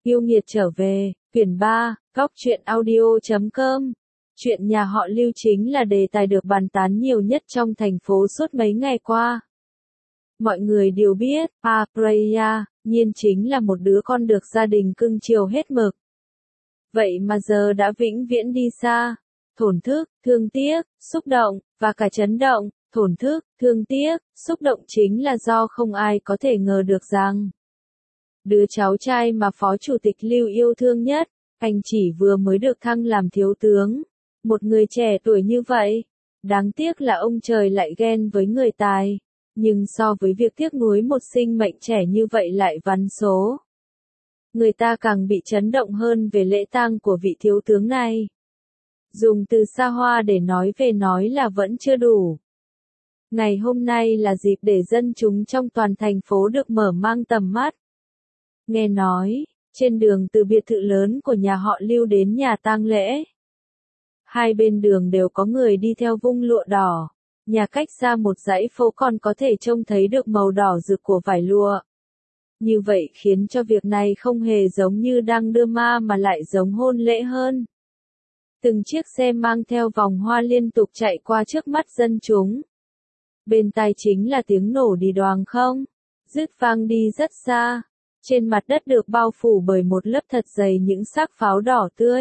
Yêu nghiệt trở về, quyển 3, góc truyện audio.com. Chuyện nhà họ Lưu chính là đề tài được bàn tán nhiều nhất trong thành phố suốt mấy ngày qua. Mọi người đều biết, Preya, Nhiên chính là một đứa con được gia đình cưng chiều hết mực. Vậy mà giờ đã vĩnh viễn đi xa. Thổn thức, thương tiếc, xúc động, và cả chấn động. Thổn thức, thương tiếc, xúc động chính là do không ai có thể ngờ được rằng đứa cháu trai mà Phó Chủ tịch Lưu yêu thương nhất, anh chỉ vừa mới được thăng làm thiếu tướng. Một người trẻ tuổi như vậy. Đáng tiếc là ông trời lại ghen với người tài. Nhưng so với việc tiếc nuối một sinh mệnh trẻ như vậy lại vắn số. Người ta càng bị chấn động hơn về lễ tang của vị thiếu tướng này. Dùng từ xa hoa để nói về nói là vẫn chưa đủ. Ngày hôm nay là dịp để dân chúng trong toàn thành phố được mở mang tầm mắt. Nghe nói, trên đường từ biệt thự lớn của nhà họ Lưu đến nhà tang lễ, hai bên đường đều có người đi theo vung lụa đỏ. Nhà cách xa một dãy phố còn có thể trông thấy được màu đỏ rực của vải lụa. Như vậy khiến cho việc này không hề giống như đang đưa ma mà lại giống hôn lễ hơn. Từng chiếc xe mang theo vòng hoa liên tục chạy qua trước mắt dân chúng. Bên tai chính là tiếng nổ đi đoàng không, dứt vang đi rất xa. Trên mặt đất được bao phủ bởi một lớp thật dày những xác pháo đỏ tươi.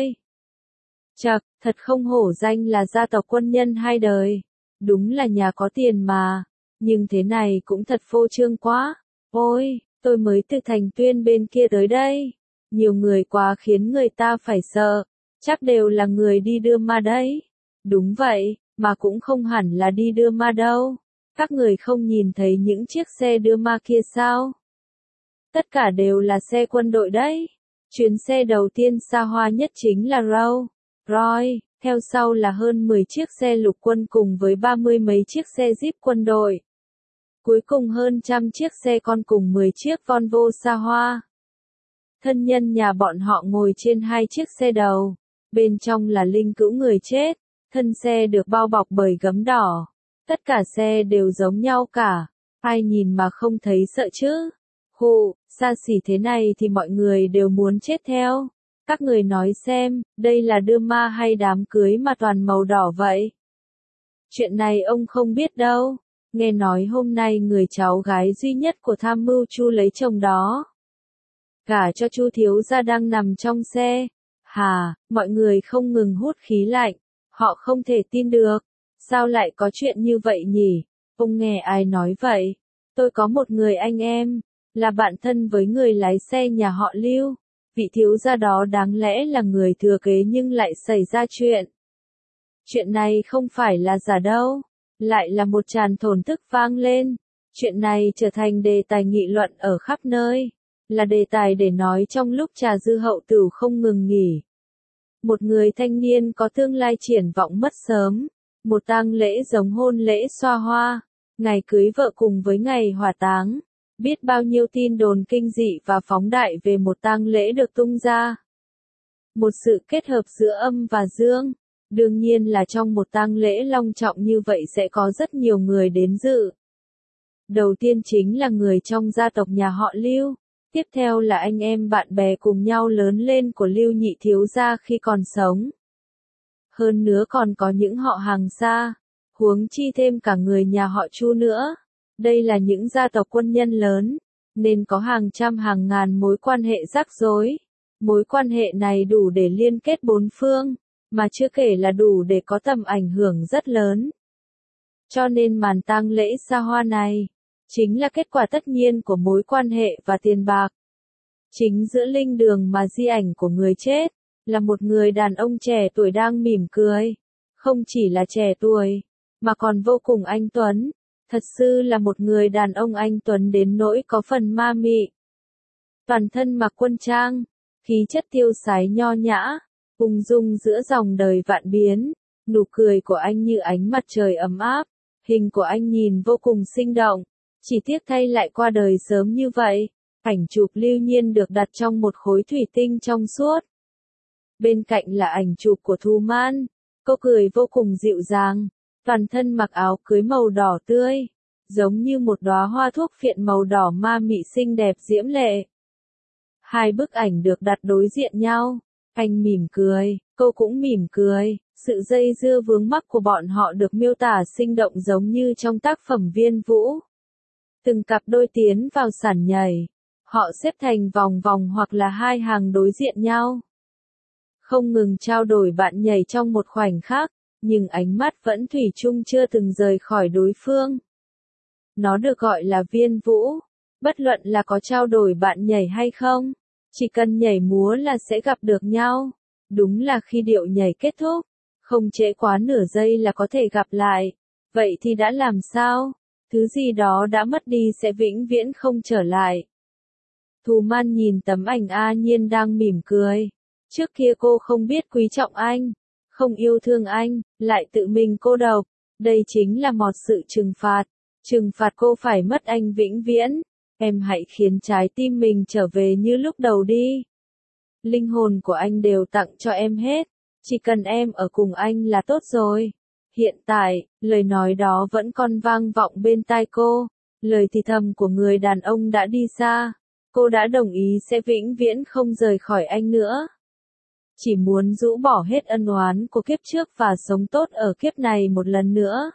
Chậc, thật không hổ danh là gia tộc quân nhân hai đời. Đúng là nhà có tiền mà. Nhưng thế này cũng thật phô trương quá. Ôi, tôi mới từ Thành Tuyên bên kia tới đây. Nhiều người quá khiến người ta phải sợ. Chắc đều là người đi đưa ma đấy. Đúng vậy, mà cũng không hẳn là đi đưa ma đâu. Các người không nhìn thấy những chiếc xe đưa ma kia sao? Tất cả đều là xe quân đội đấy. Chuyến xe đầu tiên xa hoa nhất chính là Rolls Royce, theo sau là hơn 10 chiếc xe lục quân cùng với 30 mấy chiếc xe Jeep quân đội. Cuối cùng hơn trăm chiếc xe con cùng 10 chiếc Volvo xa hoa. Thân nhân nhà bọn họ ngồi trên hai chiếc xe đầu. Bên trong là linh cữu người chết. Thân xe được bao bọc bởi gấm đỏ. Tất cả xe đều giống nhau cả. Ai nhìn mà không thấy sợ chứ? Hù, xa xỉ thế này thì mọi người đều muốn chết theo. Các người nói xem, đây là đưa ma hay đám cưới mà toàn màu đỏ vậy? Chuyện này ông không biết đâu. Nghe nói hôm nay người cháu gái duy nhất của tham mưu Chu lấy chồng đó. Gả cho Chu thiếu gia đang nằm trong xe. Hà, mọi người không ngừng hút khí lạnh. Họ không thể tin được. Sao lại có chuyện như vậy nhỉ? Ông nghe ai nói vậy? Tôi có một người anh em, là bạn thân với người lái xe nhà họ Lưu. Vị thiếu gia đó đáng lẽ là người thừa kế nhưng lại xảy ra chuyện. Chuyện này không phải là giả đâu. Lại là một tràng thổn thức vang lên. Chuyện này trở thành đề tài nghị luận ở khắp nơi. Là đề tài để nói trong lúc trà dư hậu tửu không ngừng nghỉ. Một người thanh niên có tương lai triển vọng mất sớm. Một tang lễ giống hôn lễ xoa hoa. Ngày cưới vợ cùng với ngày hỏa táng. Biết bao nhiêu tin đồn kinh dị và phóng đại về một tang lễ được tung ra. Một sự kết hợp giữa âm và dương. Đương nhiên là trong một tang lễ long trọng như vậy sẽ có rất nhiều người đến dự. Đầu tiên chính là người trong gia tộc nhà họ Lưu. Tiếp theo là anh em bạn bè cùng nhau lớn lên của Lưu nhị thiếu gia khi còn sống. Hơn nữa còn có những họ hàng xa. Huống chi thêm cả người nhà họ Chu nữa. Đây là những gia tộc quân nhân lớn, nên có hàng trăm hàng ngàn mối quan hệ rắc rối. Mối quan hệ này đủ để liên kết bốn phương, mà chưa kể là đủ để có tầm ảnh hưởng rất lớn. Cho nên màn tang lễ xa hoa này, chính là kết quả tất nhiên của mối quan hệ và tiền bạc. Chính giữa linh đường mà di ảnh của người chết, là một người đàn ông trẻ tuổi đang mỉm cười. Không chỉ là trẻ tuổi, mà còn vô cùng anh tuấn. Thật sự là một người đàn ông anh tuấn đến nỗi có phần ma mị. Toàn thân mặc quân trang, khí chất tiêu sái nho nhã, ung dung giữa dòng đời vạn biến. Nụ cười của anh như ánh mặt trời ấm áp, hình của anh nhìn vô cùng sinh động. Chỉ tiếc thay lại qua đời sớm như vậy. Ảnh chụp Lưu Nhiên được đặt trong một khối thủy tinh trong suốt. Bên cạnh là ảnh chụp của Thu Man. Cô cười vô cùng dịu dàng. Toàn thân mặc áo cưới màu đỏ tươi, giống như một đóa hoa thuốc phiện màu đỏ ma mị xinh đẹp diễm lệ. Hai bức ảnh được đặt đối diện nhau. Anh mỉm cười, cô cũng mỉm cười. Sự dây dưa vướng mắc của bọn họ được miêu tả sinh động giống như trong tác phẩm Viên Vũ. Từng cặp đôi tiến vào sàn nhảy. Họ xếp thành vòng vòng hoặc là hai hàng đối diện nhau. Không ngừng trao đổi bạn nhảy trong một khoảnh khắc, nhưng ánh mắt vẫn thủy chung chưa từng rời khỏi đối phương. Nó được gọi là viên vũ. Bất luận là có trao đổi bạn nhảy hay không, chỉ cần nhảy múa là sẽ gặp được nhau. Đúng là khi điệu nhảy kết thúc, không trễ quá nửa giây là có thể gặp lại. Vậy thì đã làm sao? Thứ gì đó đã mất đi sẽ vĩnh viễn không trở lại. Thù Man nhìn tấm ảnh A Nhiên đang mỉm cười. Trước kia cô không biết quý trọng anh, không yêu thương anh, lại tự mình cô độc. Đây chính là một sự trừng phạt. Trừng phạt cô phải mất anh vĩnh viễn. Em hãy khiến trái tim mình trở về như lúc đầu đi. Linh hồn của anh đều tặng cho em hết. Chỉ cần em ở cùng anh là tốt rồi. Hiện tại, lời nói đó vẫn còn vang vọng bên tai cô. Lời thì thầm của người đàn ông đã đi xa. Cô đã đồng ý sẽ vĩnh viễn không rời khỏi anh nữa. Chỉ muốn rũ bỏ hết ân oán của kiếp trước và sống tốt ở kiếp này một lần nữa.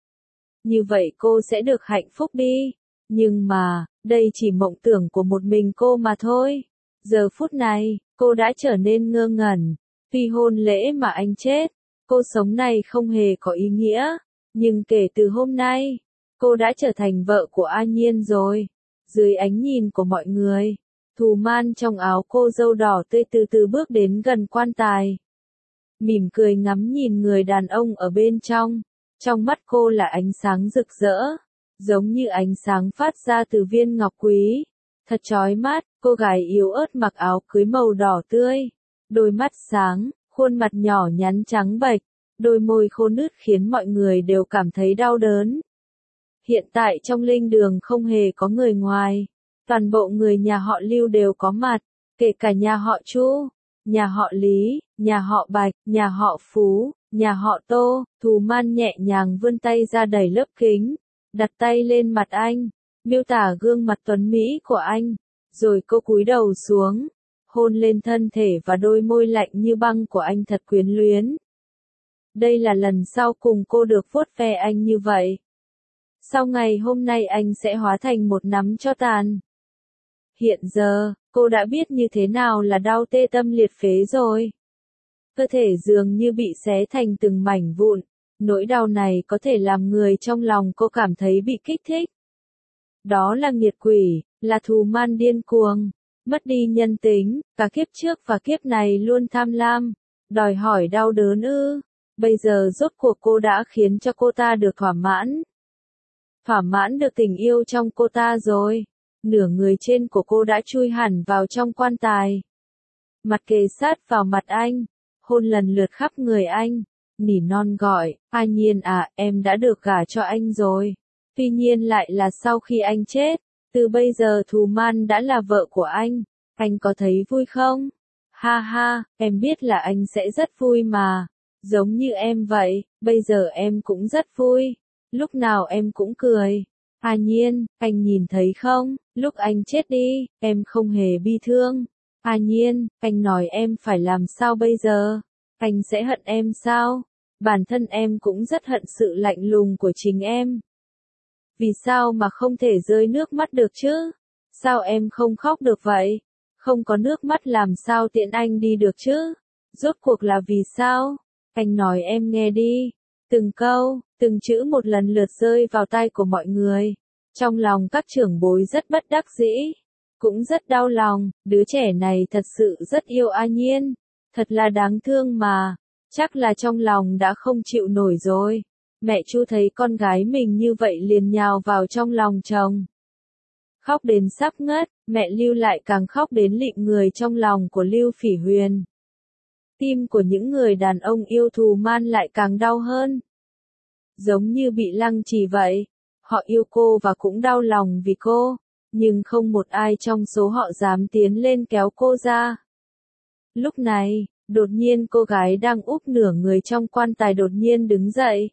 Như vậy cô sẽ được hạnh phúc đi. Nhưng mà, đây chỉ mộng tưởng của một mình cô mà thôi. Giờ phút này, cô đã trở nên ngơ ngẩn. Vì hôn lễ mà anh chết, cô sống này không hề có ý nghĩa. Nhưng kể từ hôm nay, cô đã trở thành vợ của A Nhiên rồi. Dưới ánh nhìn của mọi người, Thù Man trong áo cô dâu đỏ tươi từ từ bước đến gần quan tài. Mỉm cười ngắm nhìn người đàn ông ở bên trong. Trong mắt cô là ánh sáng rực rỡ, giống như ánh sáng phát ra từ viên ngọc quý. Thật chói mắt, cô gái yếu ớt mặc áo cưới màu đỏ tươi. Đôi mắt sáng, khuôn mặt nhỏ nhắn trắng bệch, đôi môi khô nứt khiến mọi người đều cảm thấy đau đớn. Hiện tại trong linh đường không hề có người ngoài. Toàn bộ người nhà họ Lưu đều có mặt, kể cả nhà họ Chu, nhà họ Lý, nhà họ Bạch, nhà họ Phú, nhà họ Tô. Thù Man nhẹ nhàng vươn tay ra đẩy lớp kính, đặt tay lên mặt anh, miêu tả gương mặt tuấn mỹ của anh, rồi cô cúi đầu xuống, hôn lên thân thể và đôi môi lạnh như băng của anh thật quyến luyến. Đây là lần sau cùng cô được vuốt ve anh như vậy. Sau ngày hôm nay anh sẽ hóa thành một nắm tro tàn. Hiện giờ, cô đã biết như thế nào là đau tê tâm liệt phế rồi. Cơ thể dường như bị xé thành từng mảnh vụn. Nỗi đau này có thể làm người trong lòng cô cảm thấy bị kích thích. Đó là nghiệt quỷ, là Thù Man điên cuồng, mất đi nhân tính, cả kiếp trước và kiếp này luôn tham lam, đòi hỏi đau đớn ư. Bây giờ rốt cuộc cô đã khiến cho cô ta được thỏa mãn. Thỏa mãn được tình yêu trong cô ta rồi. Nửa người trên của cô đã chui hẳn vào trong quan tài. Mặt kề sát vào mặt anh, hôn lần lượt khắp người anh, nỉ non gọi, A Nhiên à, em đã được gả cho anh rồi. Tuy nhiên lại là sau khi anh chết, từ bây giờ Thù Man đã là vợ của anh có thấy vui không? Ha ha, em biết là anh sẽ rất vui mà, giống như em vậy, bây giờ em cũng rất vui, lúc nào em cũng cười. A Nhiên, anh nhìn thấy không, lúc anh chết đi, em không hề bi thương. A Nhiên, anh nói em phải làm sao bây giờ? Anh sẽ hận em sao? Bản thân em cũng rất hận sự lạnh lùng của chính em. Vì sao mà không thể rơi nước mắt được chứ? Sao em không khóc được vậy? Không có nước mắt làm sao tiện anh đi được chứ? Rốt cuộc là vì sao? Anh nói em nghe đi. Từng câu, từng chữ một lần lượt rơi vào tai của mọi người. Trong lòng các trưởng bối rất bất đắc dĩ, cũng rất đau lòng, đứa trẻ này thật sự rất yêu A Nhiên, thật là đáng thương mà, chắc là trong lòng đã không chịu nổi rồi. Mẹ Chu thấy con gái mình như vậy liền nhào vào trong lòng chồng. Khóc đến sắp ngất, mẹ Lưu lại càng khóc đến lịm người trong lòng của Lưu Phỉ Huyền. Tim của những người đàn ông yêu Thù Man lại càng đau hơn. Giống như bị lăng trì vậy. Họ yêu cô và cũng đau lòng vì cô, nhưng không một ai trong số họ dám tiến lên kéo cô ra. Lúc này, đột nhiên cô gái đang úp nửa người trong quan tài đột nhiên đứng dậy.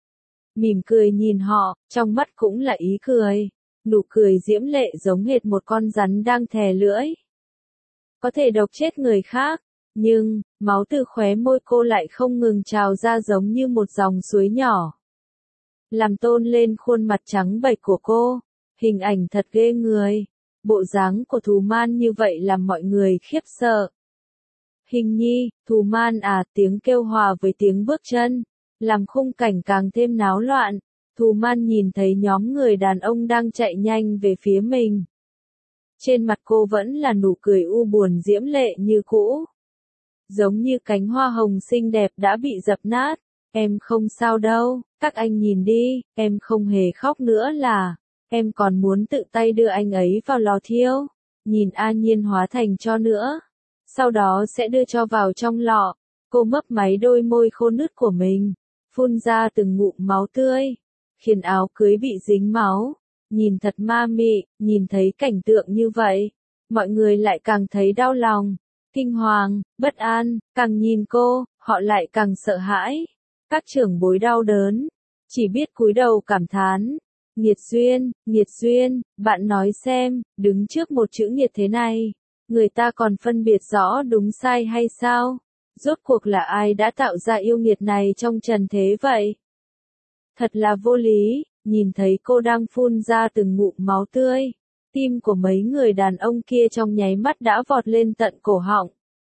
Mỉm cười nhìn họ, trong mắt cũng là ý cười. Nụ cười diễm lệ giống hệt một con rắn đang thè lưỡi. có thể độc chết người khác. Nhưng, máu từ khóe môi cô lại không ngừng trào ra giống như một dòng suối nhỏ. Làm tôn lên khuôn mặt trắng bệch của cô. Hình ảnh thật ghê người. Bộ dáng của Thù Man như vậy làm mọi người khiếp sợ. Hình nhi, Thù Man à, tiếng kêu hòa với tiếng bước chân, làm khung cảnh càng thêm náo loạn. Thù Man nhìn thấy nhóm người đàn ông đang chạy nhanh về phía mình. Trên mặt cô vẫn là nụ cười u buồn diễm lệ như cũ. Giống như cánh hoa hồng xinh đẹp đã bị dập nát. Em không sao đâu, các anh nhìn đi, em không hề khóc nữa là, em còn muốn tự tay đưa anh ấy vào lò thiêu. Nhìn A Nhiên hóa thành tro nữa. Sau đó sẽ đưa cho vào trong lọ. Cô mấp máy đôi môi khô nứt của mình, phun ra từng ngụm máu tươi, khiến áo cưới bị dính máu. Nhìn thật ma mị, nhìn thấy cảnh tượng như vậy, mọi người lại càng thấy đau lòng, kinh hoàng, bất an, càng nhìn cô, họ lại càng sợ hãi. Các trưởng bối đau đớn, chỉ biết cúi đầu cảm thán. Nghiệt duyên, bạn nói xem, đứng trước một chữ nghiệt thế này, người ta còn phân biệt rõ đúng sai hay sao? Rốt cuộc là ai đã tạo ra yêu nghiệt này trong trần thế vậy? Thật là vô lý, nhìn thấy cô đang phun ra từng ngụm máu tươi. Tim của mấy người đàn ông kia trong nháy mắt đã vọt lên tận cổ họng.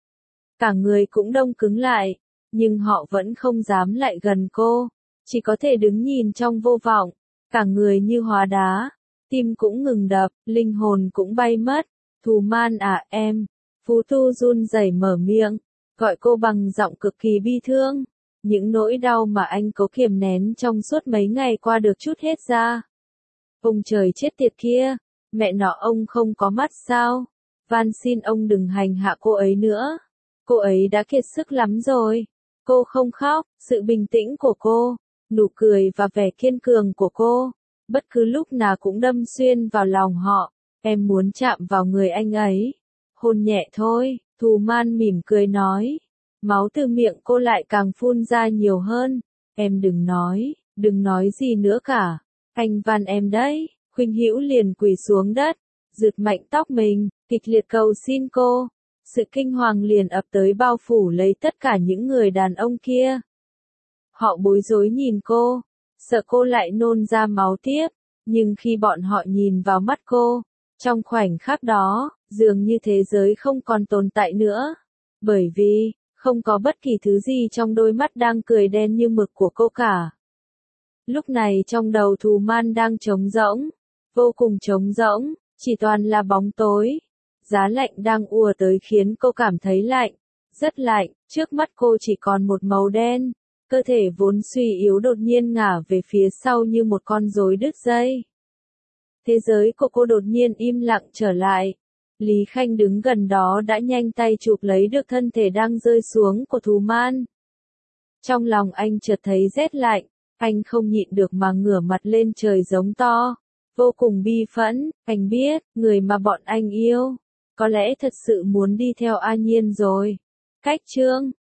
Cả người cũng đông cứng lại, nhưng họ vẫn không dám lại gần cô, chỉ có thể đứng nhìn trong vô vọng, cả người như hóa đá, tim cũng ngừng đập, linh hồn cũng bay mất. Thù Man à em, Phú Tu run rẩy mở miệng, gọi cô bằng giọng cực kỳ bi thương. Những nỗi đau mà anh cố kiềm nén trong suốt mấy ngày qua được trút hết ra. Ông trời chết tiệt kia, mẹ nọ ông không có mắt sao? Van xin ông đừng hành hạ cô ấy nữa. Cô ấy đã kiệt sức lắm rồi. Cô không khóc, sự bình tĩnh của cô, nụ cười và vẻ kiên cường của cô, bất cứ lúc nào cũng đâm xuyên vào lòng họ. Em muốn chạm vào người anh ấy. Hôn nhẹ thôi, Thù Man mỉm cười nói. Máu từ miệng cô lại càng phun ra nhiều hơn. Em đừng nói gì nữa cả. Anh van em đấy. Khuynh Hữu liền quỳ xuống đất, giật mạnh tóc mình, kịch liệt cầu xin cô. Sự kinh hoàng liền ập tới bao phủ lấy tất cả những người đàn ông kia. Họ bối rối nhìn cô, sợ cô lại nôn ra máu tiếp, nhưng khi bọn họ nhìn vào mắt cô, trong khoảnh khắc đó, dường như thế giới không còn tồn tại nữa. Bởi vì, không có bất kỳ thứ gì trong đôi mắt đang cười đen như mực của cô cả. Lúc này trong đầu Thù Man đang trống rỗng, vô cùng trống rỗng, chỉ toàn là bóng tối. Giá lạnh đang ùa tới khiến cô cảm thấy lạnh, rất lạnh, trước mắt cô chỉ còn một màu đen, cơ thể vốn suy yếu đột nhiên ngả về phía sau như một con rối đứt dây. Thế giới của cô đột nhiên im lặng trở lại. Lý Khanh đứng gần đó đã nhanh tay chụp lấy được thân thể đang rơi xuống của Thù Man. Trong lòng anh chợt thấy rét lạnh, anh không nhịn được mà ngửa mặt lên trời giống to, vô cùng bi phẫn. Anh biết, người mà bọn anh yêu, có lẽ thật sự muốn đi theo A Nhiên rồi. Cách chương